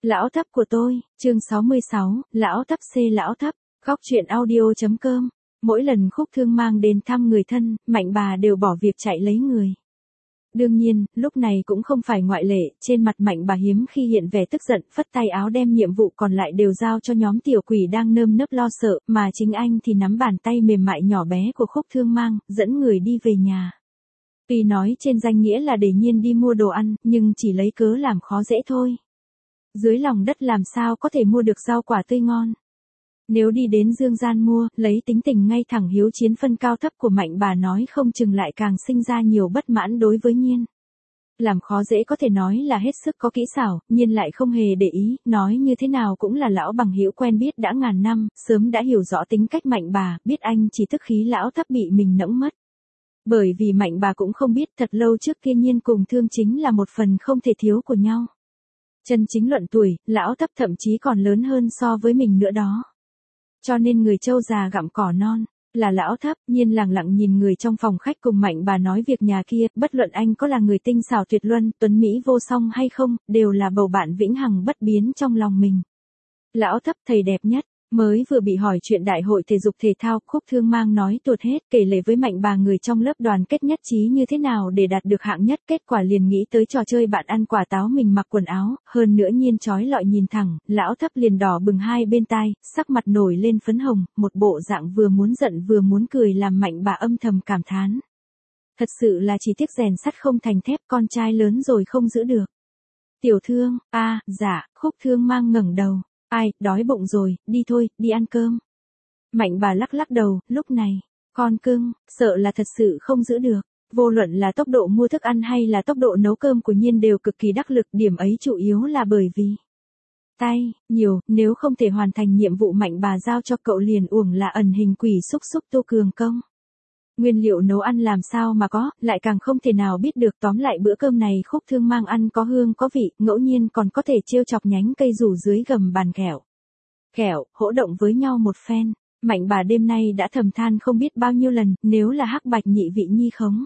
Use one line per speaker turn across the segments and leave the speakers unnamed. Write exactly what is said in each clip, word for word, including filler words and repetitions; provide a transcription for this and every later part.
Lão thấp của tôi, chương sáu mươi sáu, lão thấp c lão thấp, góc truyện audio.com. Mỗi lần Khúc Thương mang đến thăm người thân, Mạnh bà đều bỏ việc chạy lấy người. Đương nhiên, lúc này cũng không phải ngoại lệ, trên mặt Mạnh bà hiếm khi hiện vẻ tức giận, phất tay áo đem nhiệm vụ còn lại đều giao cho nhóm tiểu quỷ đang nơm nớp lo sợ, mà chính anh thì nắm bàn tay mềm mại nhỏ bé của Khúc Thương mang, dẫn người đi về nhà. Tuy nói trên danh nghĩa là để Nhiên đi mua đồ ăn, nhưng chỉ lấy cớ làm khó dễ thôi. Dưới lòng đất làm sao có thể mua được rau quả tươi ngon. Nếu đi đến Dương Gian mua, lấy tính tình ngay thẳng hiếu chiến phân cao thấp của Mạnh bà nói không chừng lại càng sinh ra nhiều bất mãn đối với Nhiên. Làm khó dễ có thể nói là hết sức có kỹ xảo, Nhiên lại không hề để ý, nói như thế nào cũng là lão bằng hữu quen biết đã ngàn năm, sớm đã hiểu rõ tính cách Mạnh bà, biết anh chỉ tức khí lão thấp bị mình nẫng mất. Bởi vì Mạnh bà cũng không biết thật lâu trước kia Nhiên cùng Thương chính là một phần không thể thiếu của nhau. Chân chính luận tuổi, lão thấp thậm chí còn lớn hơn so với mình nữa đó. Cho nên người trâu già gặm cỏ non, là lão thấp. Nhiên lặng lặng nhìn người trong phòng khách cùng Mạnh bà nói việc nhà kia, bất luận anh có là người tinh xảo tuyệt luân, tuấn mỹ vô song hay không, đều là bầu bạn vĩnh hằng bất biến trong lòng mình. Lão thấp thầy đẹp nhất. Mới vừa bị hỏi chuyện đại hội thể dục thể thao, Khúc Thương mang nói tuột hết, kể lể với Mạnh bà người trong lớp đoàn kết nhất trí như thế nào để đạt được hạng nhất, kết quả liền nghĩ tới trò chơi bạn ăn quả táo mình mặc quần áo, hơn nữa Nhiên chói lọi nhìn thẳng, lão thấp liền đỏ bừng hai bên tai, sắc mặt nổi lên phấn hồng, một bộ dạng vừa muốn giận vừa muốn cười làm Mạnh bà âm thầm cảm thán. Thật sự là chỉ tiếc rèn sắt không thành thép, con trai lớn rồi không giữ được. Tiểu Thương, a, à, dạ, Khúc Thương mang ngẩng đầu. Ai, đói bụng rồi, đi thôi, đi ăn cơm. Mạnh bà lắc lắc đầu, lúc này, con cưng, sợ là thật sự không giữ được. Vô luận là tốc độ mua thức ăn hay là tốc độ nấu cơm của Nhiên đều cực kỳ đắc lực, điểm ấy chủ yếu là bởi vì tay, nhiều, nếu không thể hoàn thành nhiệm vụ Mạnh bà giao cho cậu liền uổng là ẩn hình quỷ xúc xúc Tô Cường công. Nguyên liệu nấu ăn làm sao mà có, lại càng không thể nào biết được, tóm lại bữa cơm này Khúc Thương mang ăn có hương có vị, ngẫu nhiên còn có thể trêu chọc nhánh cây rủ dưới gầm bàn kẹo. Kẹo, hỗ động với nhau một phen, Mạnh bà đêm nay đã thầm than không biết bao nhiêu lần, nếu là hắc bạch nhị vị nhi khống.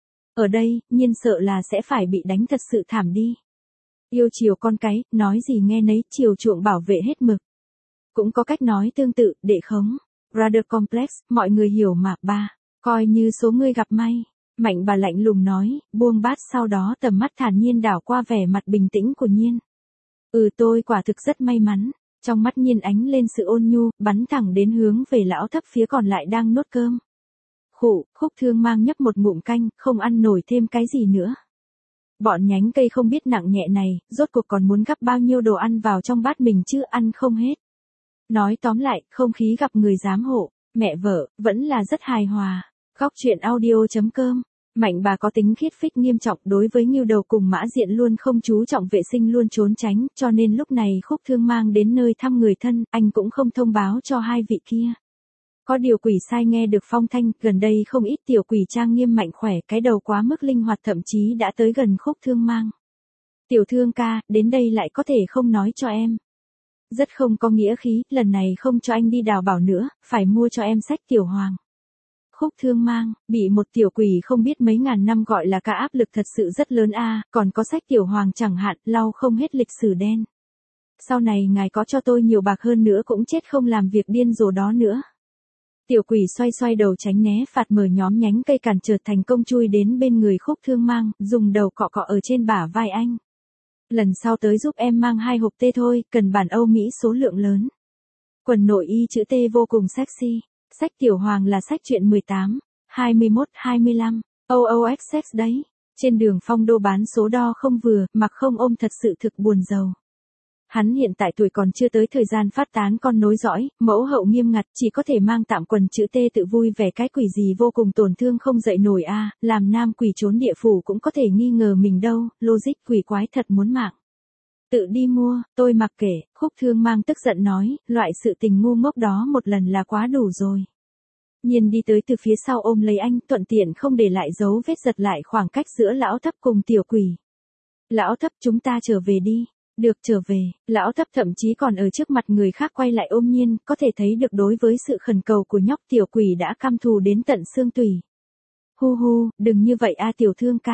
Ở đây, Nhiên sợ là sẽ phải bị đánh thật sự thảm đi. Yêu chiều con cái, nói gì nghe nấy, chiều chuộng bảo vệ hết mực. Cũng có cách nói tương tự, đệ khống. Brother complex, mọi người hiểu mà, ba. Coi như số ngươi gặp may. Mạnh bà lạnh lùng nói, buông bát sau đó tầm mắt thản nhiên đảo qua vẻ mặt bình tĩnh của Nhiên. Ừ tôi quả thực rất may mắn. Trong mắt Nhiên ánh lên sự ôn nhu, bắn thẳng đến hướng về lão thấp phía còn lại đang nuốt cơm. Khụ, Khúc Thương mang nhấp một ngụm canh, không ăn nổi thêm cái gì nữa. Bọn nhánh cây không biết nặng nhẹ này, rốt cuộc còn muốn gắp bao nhiêu đồ ăn vào trong bát mình chứ ăn không hết. Nói tóm lại, không khí gặp người giám hộ, mẹ vợ, vẫn là rất hài hòa. Góc truyện audio.com. Mạnh bà có tính khiết phích nghiêm trọng, đối với Ngưu Đầu cùng Mã Diện luôn không chú trọng vệ sinh, luôn trốn tránh, cho nên lúc này Khúc Thương mang đến nơi thăm người thân, anh cũng không thông báo cho hai vị kia. Có điều quỷ sai nghe được phong thanh, gần đây không ít tiểu quỷ trang nghiêm mạnh khỏe, cái đầu quá mức linh hoạt thậm chí đã tới gần Khúc Thương mang. Tiểu Thương ca, đến đây lại có thể không nói cho em. Rất không có nghĩa khí, lần này không cho anh đi đào bảo nữa, phải mua cho em sách Tiểu Hoàng. Khúc Thương mang, bị một tiểu quỷ không biết mấy ngàn năm gọi là cả áp lực thật sự rất lớn a, còn có sách Tiểu Hoàng chẳng hạn, lau không hết lịch sử đen. Sau này ngài có cho tôi nhiều bạc hơn nữa cũng chết không làm việc điên rồ đó nữa. Tiểu quỷ xoay xoay đầu tránh né phạt, mở nhóm nhánh cây cản trở thành công chui đến bên người Khúc Thương mang, dùng đầu cọ cọ ở trên bả vai anh. Lần sau tới giúp em mang hai hộp tê thôi, cần bản Âu Mỹ số lượng lớn. Quần nội y chữ T vô cùng sexy. Sách Tiểu Hoàng là sách truyện mười tám, hai mươi mốt, hai mươi lăm, o o ích sex đấy. Trên đường phong đô bán số đo không vừa, mặc không ôm thật sự thực buồn giàu. Hắn hiện tại tuổi còn chưa tới thời gian phát tán con nối dõi, mẫu hậu nghiêm ngặt, chỉ có thể mang tạm quần chữ T tự vui vẻ, cái quỷ gì vô cùng tổn thương không dậy nổi a, à, làm nam quỷ trốn địa phủ cũng có thể nghi ngờ mình đâu, logic quỷ quái thật muốn mạng. Tự đi mua, tôi mặc kệ, Khúc Thương mang tức giận nói, loại sự tình ngu ngốc đó một lần là quá đủ rồi. Nhiên đi tới từ phía sau ôm lấy anh, thuận tiện không để lại dấu vết, giật lại khoảng cách giữa lão thấp cùng tiểu quỷ. Lão thấp, chúng ta trở về đi. Được, trở về. Lão thấp thậm chí còn ở trước mặt người khác quay lại ôm Nhiên, có thể thấy được đối với sự khẩn cầu của nhóc tiểu quỷ đã căm thù đến tận xương tủy. Hu hu, đừng như vậy a Tiểu Thương ca.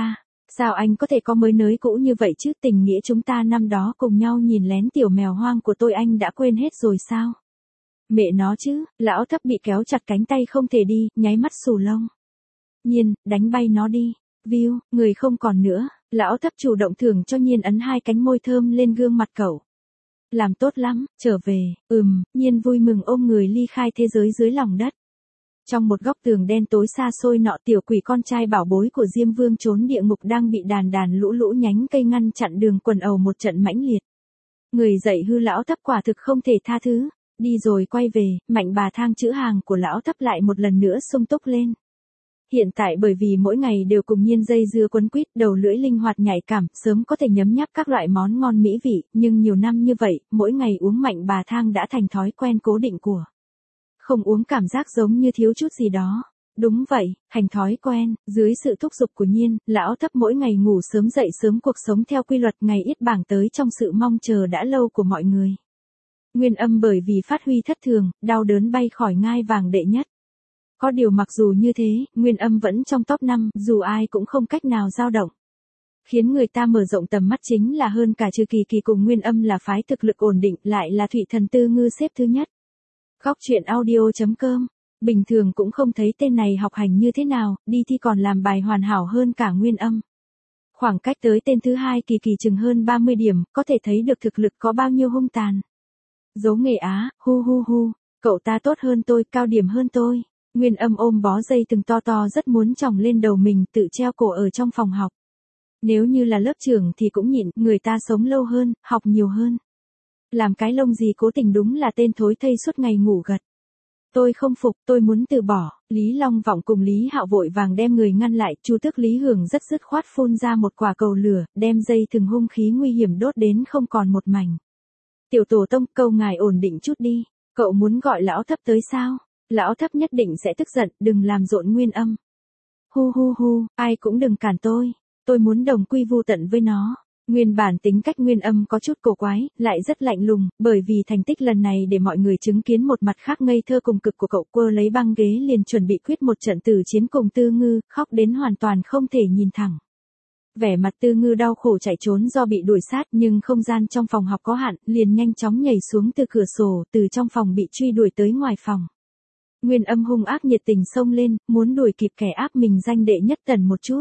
Sao anh có thể có mới nới cũ như vậy chứ, tình nghĩa chúng ta năm đó cùng nhau nhìn lén tiểu mèo hoang của tôi anh đã quên hết rồi sao? Mẹ nó chứ, lão thấp bị kéo chặt cánh tay không thể đi, nháy mắt xù lông. Nhiên, đánh bay nó đi. View, người không còn nữa, lão thấp chủ động thưởng cho Nhiên ấn hai cánh môi thơm lên gương mặt cậu. Làm tốt lắm, trở về, ừm, Nhiên vui mừng ôm người ly khai thế giới dưới lòng đất. Trong một góc tường đen tối xa xôi nọ, tiểu quỷ con trai bảo bối của Diêm Vương trốn địa ngục đang bị đàn đàn lũ lũ nhánh cây ngăn chặn đường quần ầu một trận mãnh liệt. Người dạy hư lão thấp quả thực không thể tha thứ, đi rồi quay về, mạnh bà thang chữ hàng của lão thấp lại một lần nữa sung túc lên. Hiện tại bởi vì mỗi ngày đều cùng Nhiên dây dưa quấn quýt, đầu lưỡi linh hoạt nhạy cảm, sớm có thể nhấm nháp các loại món ngon mỹ vị, nhưng nhiều năm như vậy, mỗi ngày uống mạnh bà thang đã thành thói quen cố định của. Không uống cảm giác giống như thiếu chút gì đó. Đúng vậy, thành thói quen, dưới sự thúc giục của Nhiên, lão thấp mỗi ngày ngủ sớm dậy sớm, cuộc sống theo quy luật ngày ít bảng tới trong sự mong chờ đã lâu của mọi người. Nguyên Âm bởi vì phát huy thất thường, đau đớn bay khỏi ngai vàng đệ nhất. Có điều mặc dù như thế, Nguyên Âm vẫn trong top năm, dù ai cũng không cách nào dao động. Khiến người ta mở rộng tầm mắt chính là hơn cả Trừ Kỳ Kỳ cùng Nguyên Âm là phái thực lực ổn định, lại là Thụy Thần Tư Ngư xếp thứ nhất. Góc truyện audio chấm com. Bình thường cũng không thấy tên này học hành như thế nào, đi thi còn làm bài hoàn hảo hơn cả Nguyên Âm. Khoảng cách tới tên thứ hai Kỳ Kỳ chừng hơn ba mươi điểm, có thể thấy được thực lực có bao nhiêu hung tàn. Dấu nghề Á, hu hu hu, cậu ta tốt hơn tôi, cao điểm hơn tôi. Nguyên Âm ôm bó dây từng to to rất muốn chỏng lên đầu mình, tự treo cổ ở trong phòng học. Nếu như là lớp trưởng thì cũng nhịn, người ta sống lâu hơn, học nhiều hơn. Làm cái lông gì cố tình, đúng là tên thối thây suốt ngày ngủ gật. Tôi không phục, tôi muốn từ bỏ. Lý Long Vọng cùng Lý Hạo vội vàng đem người ngăn lại, Chu Tước Lý Hưởng rất dứt khoát phun ra một quả cầu lửa, đem dây thừng hung khí nguy hiểm đốt đến không còn một mảnh. Tiểu Tổ Tông, cầu ngài ổn định chút đi, cậu muốn gọi lão thấp tới sao? Lão thấp nhất định sẽ tức giận, đừng làm rộn Nguyên Âm. Hu hu hu, ai cũng đừng cản tôi, tôi muốn đồng quy vu tận với nó. Nguyên bản tính cách Nguyên Âm có chút cổ quái, lại rất lạnh lùng, bởi vì thành tích lần này để mọi người chứng kiến một mặt khác ngây thơ cùng cực của cậu, quơ lấy băng ghế liền chuẩn bị quyết một trận tử chiến cùng Tư Ngư, khóc đến hoàn toàn không thể nhìn thẳng. Vẻ mặt Tư Ngư đau khổ chạy trốn do bị đuổi sát, nhưng không gian trong phòng học có hạn, liền nhanh chóng nhảy xuống từ cửa sổ, từ trong phòng bị truy đuổi tới ngoài phòng. Nguyên Âm hung ác nhiệt tình xông lên, muốn đuổi kịp kẻ áp mình danh đệ nhất tần một chút.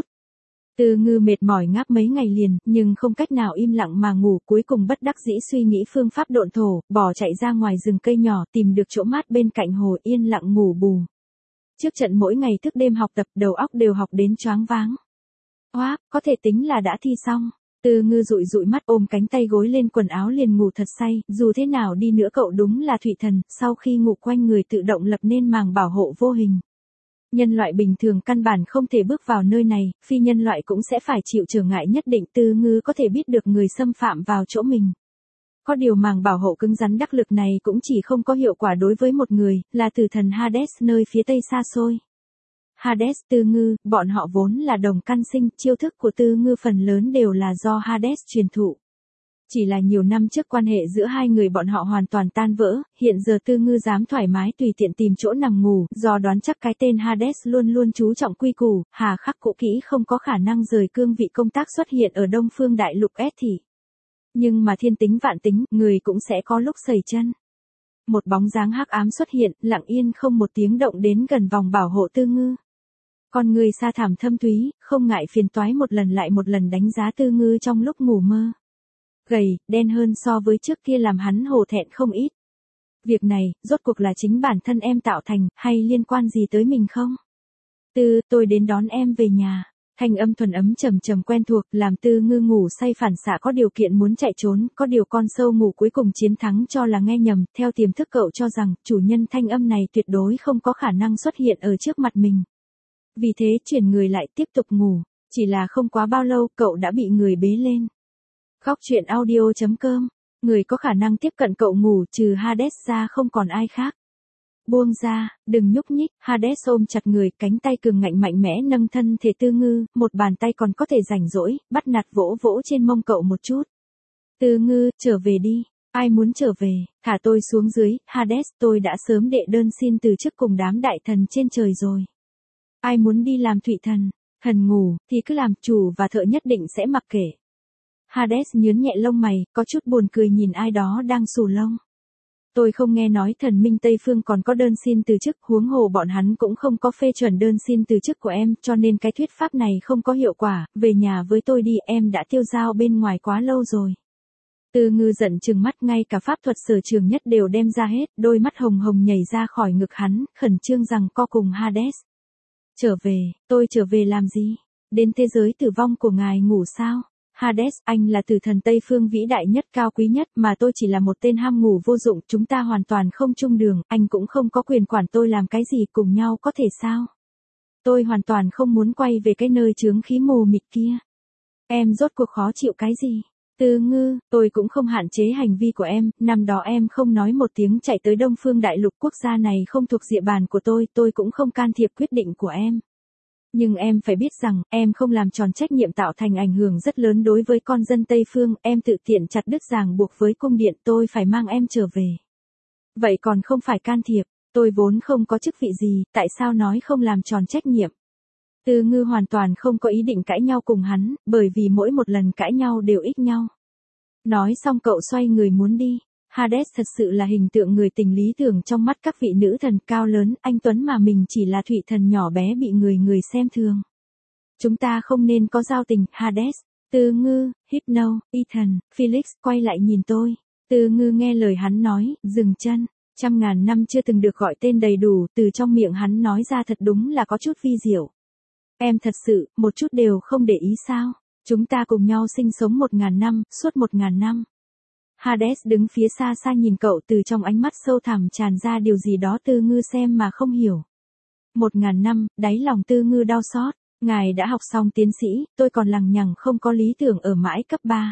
Tư Ngư mệt mỏi ngáp mấy ngày liền, nhưng không cách nào im lặng mà ngủ, cuối cùng bất đắc dĩ suy nghĩ phương pháp độn thổ, bỏ chạy ra ngoài rừng cây nhỏ, tìm được chỗ mát bên cạnh hồ, yên lặng ngủ bù. Trước trận mỗi ngày thức đêm học tập, đầu óc đều học đến choáng váng. Oác, có thể tính là đã thi xong. Tư Ngư dụi dụi mắt, ôm cánh tay gối lên quần áo liền ngủ thật say, dù thế nào đi nữa cậu đúng là Thụy Thần, sau khi ngủ quanh người tự động lập nên màng bảo hộ vô hình. Nhân loại bình thường căn bản không thể bước vào nơi này, phi nhân loại cũng sẽ phải chịu trở ngại nhất định. Tư Ngư có thể biết được người xâm phạm vào chỗ mình. Có điều màng bảo hộ cứng rắn đắc lực này cũng chỉ không có hiệu quả đối với một người, là tử thần Hades nơi phía tây xa xôi. Hades, Tư Ngư, bọn họ vốn là đồng căn sinh, chiêu thức của Tư Ngư phần lớn đều là do Hades truyền thụ. Chỉ là nhiều năm trước quan hệ giữa hai người bọn họ hoàn toàn tan vỡ, hiện giờ Tư Ngư dám thoải mái tùy tiện tìm chỗ nằm ngủ, do đoán chắc cái tên Hades luôn luôn chú trọng quy củ, hà khắc cũ kỹ, không có khả năng rời cương vị công tác xuất hiện ở Đông Phương Đại Lục S thì. Nhưng mà thiên tính vạn tính, người cũng sẽ có lúc sẩy chân. Một bóng dáng hắc ám xuất hiện, lặng yên không một tiếng động đến gần vòng bảo hộ Tư Ngư. Con người sa thảm thâm thúy, không ngại phiền toái một lần lại một lần đánh giá Tư Ngư trong lúc ngủ mơ. Gầy, đen hơn so với trước kia làm hắn hổ thẹn không ít. Việc này, rốt cuộc là chính bản thân em tạo thành, hay liên quan gì tới mình không? Tư, tôi đến đón em về nhà. Thanh âm thuần ấm trầm trầm quen thuộc, làm Tư Ngư ngủ say phản xạ có điều kiện muốn chạy trốn, có điều con sâu ngủ cuối cùng chiến thắng cho là nghe nhầm, theo tiềm thức cậu cho rằng, chủ nhân thanh âm này tuyệt đối không có khả năng xuất hiện ở trước mặt mình. Vì thế chuyển người lại tiếp tục ngủ, chỉ là không quá bao lâu cậu đã bị người bế lên. Góc truyện audio chấm com, người có khả năng tiếp cận cậu ngủ trừ Hades ra không còn ai khác. Buông ra, đừng nhúc nhích, Hades ôm chặt người, cánh tay cường ngạnh mạnh mẽ nâng thân thể Tư Ngư, một bàn tay còn có thể rảnh rỗi, bắt nạt vỗ vỗ trên mông cậu một chút. Tư Ngư, trở về đi, ai muốn trở về, thả tôi xuống dưới, Hades, tôi đã sớm đệ đơn xin từ chức cùng đám đại thần trên trời rồi. Ai muốn đi làm Thụy Thần, Thần ngủ, thì cứ làm, chủ và thợ nhất định sẽ mặc kệ. Hades nhướng nhẹ lông mày, có chút buồn cười nhìn ai đó đang xù lông. Tôi không nghe nói thần minh Tây Phương còn có đơn xin từ chức, huống hồ bọn hắn cũng không có phê chuẩn đơn xin từ chức của em, cho nên cái thuyết pháp này không có hiệu quả, về nhà với tôi đi, em đã tiêu dao bên ngoài quá lâu rồi. Từ Ngư giận trừng mắt, ngay cả pháp thuật sở trường nhất đều đem ra hết, đôi mắt hồng hồng nhảy ra khỏi ngực hắn, khẩn trương rằng co cùng Hades. Trở về, tôi trở về làm gì? Đến thế giới tử vong của ngài ngủ sao? Hades, anh là tử thần Tây Phương vĩ đại nhất, cao quý nhất, mà tôi chỉ là một tên ham ngủ vô dụng, chúng ta hoàn toàn không chung đường, anh cũng không có quyền quản tôi làm cái gì, cùng nhau có thể sao? Tôi hoàn toàn không muốn quay về cái nơi chướng khí mù mịt kia. Em rốt cuộc khó chịu cái gì? Từ Ngư, tôi cũng không hạn chế hành vi của em, năm đó em không nói một tiếng chạy tới Đông Phương Đại Lục, quốc gia này không thuộc địa bàn của tôi, tôi cũng không can thiệp quyết định của em. Nhưng em phải biết rằng, em không làm tròn trách nhiệm tạo thành ảnh hưởng rất lớn đối với con dân Tây Phương, em tự tiện chặt đứt ràng buộc với cung điện, tôi phải mang em trở về. Vậy còn không phải can thiệp, tôi vốn không có chức vị gì, tại sao nói không làm tròn trách nhiệm? Từ Ngư hoàn toàn không có ý định cãi nhau cùng hắn, bởi vì mỗi một lần cãi nhau đều ích nhau. Nói xong cậu xoay người muốn đi. Hades thật sự là hình tượng người tình lý tưởng trong mắt các vị nữ thần, cao lớn, anh tuấn, mà mình chỉ là thủy thần nhỏ bé bị người người xem thường. Chúng ta không nên có giao tình, Hades. Từ Ngư, Hypno, Ethan, Felix quay lại nhìn tôi. Từ Ngư nghe lời hắn nói, dừng chân. Trăm ngàn năm chưa từng được gọi tên đầy đủ, từ trong miệng hắn nói ra thật đúng là có chút vi diệu. Em thật sự, một chút đều không để ý sao? Chúng ta cùng nhau sinh sống một ngàn năm, suốt một ngàn năm. Hades đứng phía xa xa nhìn cậu, từ trong ánh mắt sâu thẳm tràn ra điều gì đó Từ Ngư xem mà không hiểu. Một ngàn năm, đáy lòng Từ Ngư đau xót. Ngài đã học xong tiến sĩ, tôi còn lằng nhằng không có lý tưởng ở mãi cấp ba.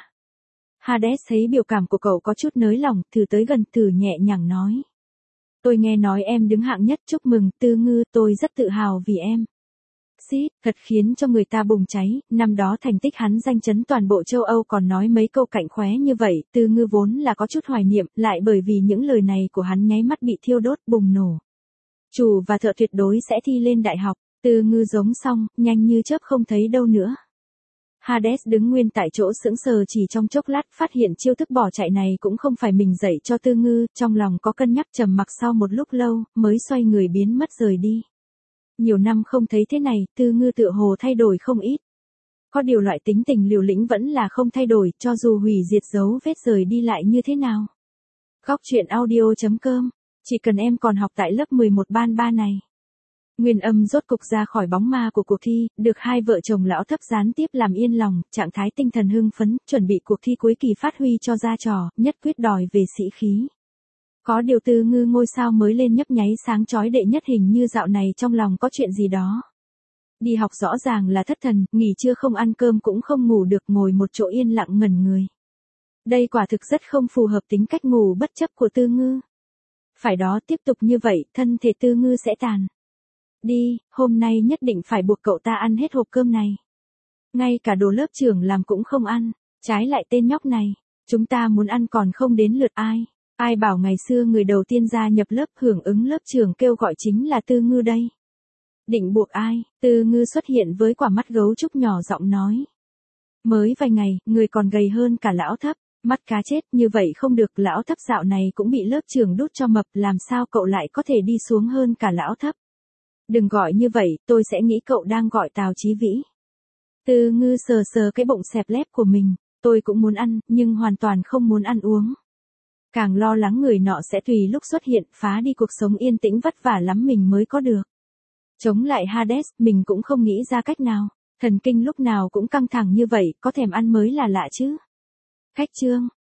Hades thấy biểu cảm của cậu có chút nới lòng, thử tới gần, thử nhẹ nhàng nói. Tôi nghe nói em đứng hạng nhất, chúc mừng, Từ Ngư, tôi rất tự hào vì em. Xít, thật khiến cho người ta bùng cháy, năm đó thành tích hắn danh chấn toàn bộ châu Âu, còn nói mấy câu cạnh khóe như vậy, Từ Ngư vốn là có chút hoài niệm, lại bởi vì những lời này của hắn nháy mắt bị thiêu đốt, bùng nổ. Chủ và thợ tuyệt đối sẽ thi lên đại học, Từ Ngư giống xong, nhanh như chớp không thấy đâu nữa. Hades đứng nguyên tại chỗ sững sờ chỉ trong chốc lát, phát hiện chiêu thức bỏ chạy này cũng không phải mình dạy cho Từ Ngư, trong lòng có cân nhắc, trầm mặc sau một lúc lâu, mới xoay người biến mất rời đi. Nhiều năm không thấy thế này, Từ Ngư tựa hồ thay đổi không ít. Có điều loại tính tình liều lĩnh vẫn là không thay đổi, cho dù hủy diệt dấu vết rời đi lại như thế nào. Góc truyện audio chấm com, chỉ cần em còn học tại lớp mười một ban ba này. Nguyên Âm rốt cục ra khỏi bóng ma của cuộc thi, được hai vợ chồng lão thấp gián tiếp làm yên lòng, trạng thái tinh thần hưng phấn, chuẩn bị cuộc thi cuối kỳ phát huy cho ra trò, nhất quyết đòi về sĩ khí. Có điều Từ Ngư ngôi sao mới lên nhấp nháy sáng chói đệ nhất, hình như dạo này trong lòng có chuyện gì đó. Đi học rõ ràng là thất thần, nghỉ trưa không ăn cơm cũng không ngủ được, ngồi một chỗ yên lặng ngẩn người. Đây quả thực rất không phù hợp tính cách ngủ bất chấp của Từ Ngư. Phải đó, tiếp tục như vậy, thân thể Từ Ngư sẽ tàn. Đi, hôm nay nhất định phải buộc cậu ta ăn hết hộp cơm này. Ngay cả đồ lớp trưởng làm cũng không ăn, trái lại tên nhóc này, chúng ta muốn ăn còn không đến lượt ai. Ai bảo ngày xưa người đầu tiên gia nhập lớp hưởng ứng lớp trưởng kêu gọi chính là Từ Ngư đây. Định buộc ai? Từ Ngư xuất hiện với quả mắt gấu trúc nhỏ giọng nói. Mới vài ngày, người còn gầy hơn cả lão thấp, mắt cá chết, như vậy không được, lão thấp dạo này cũng bị lớp trưởng đút cho mập, làm sao cậu lại có thể đi xuống hơn cả lão thấp? Đừng gọi như vậy, tôi sẽ nghĩ cậu đang gọi Tào Chí Vĩ. Từ Ngư sờ sờ cái bụng xẹp lép của mình, tôi cũng muốn ăn, nhưng hoàn toàn không muốn ăn uống. Càng lo lắng người nọ sẽ tùy lúc xuất hiện, phá đi cuộc sống yên tĩnh vất vả lắm mình mới có được. Chống lại Hades, mình cũng không nghĩ ra cách nào, thần kinh lúc nào cũng căng thẳng như vậy, có thèm ăn mới là lạ chứ. Khách chương.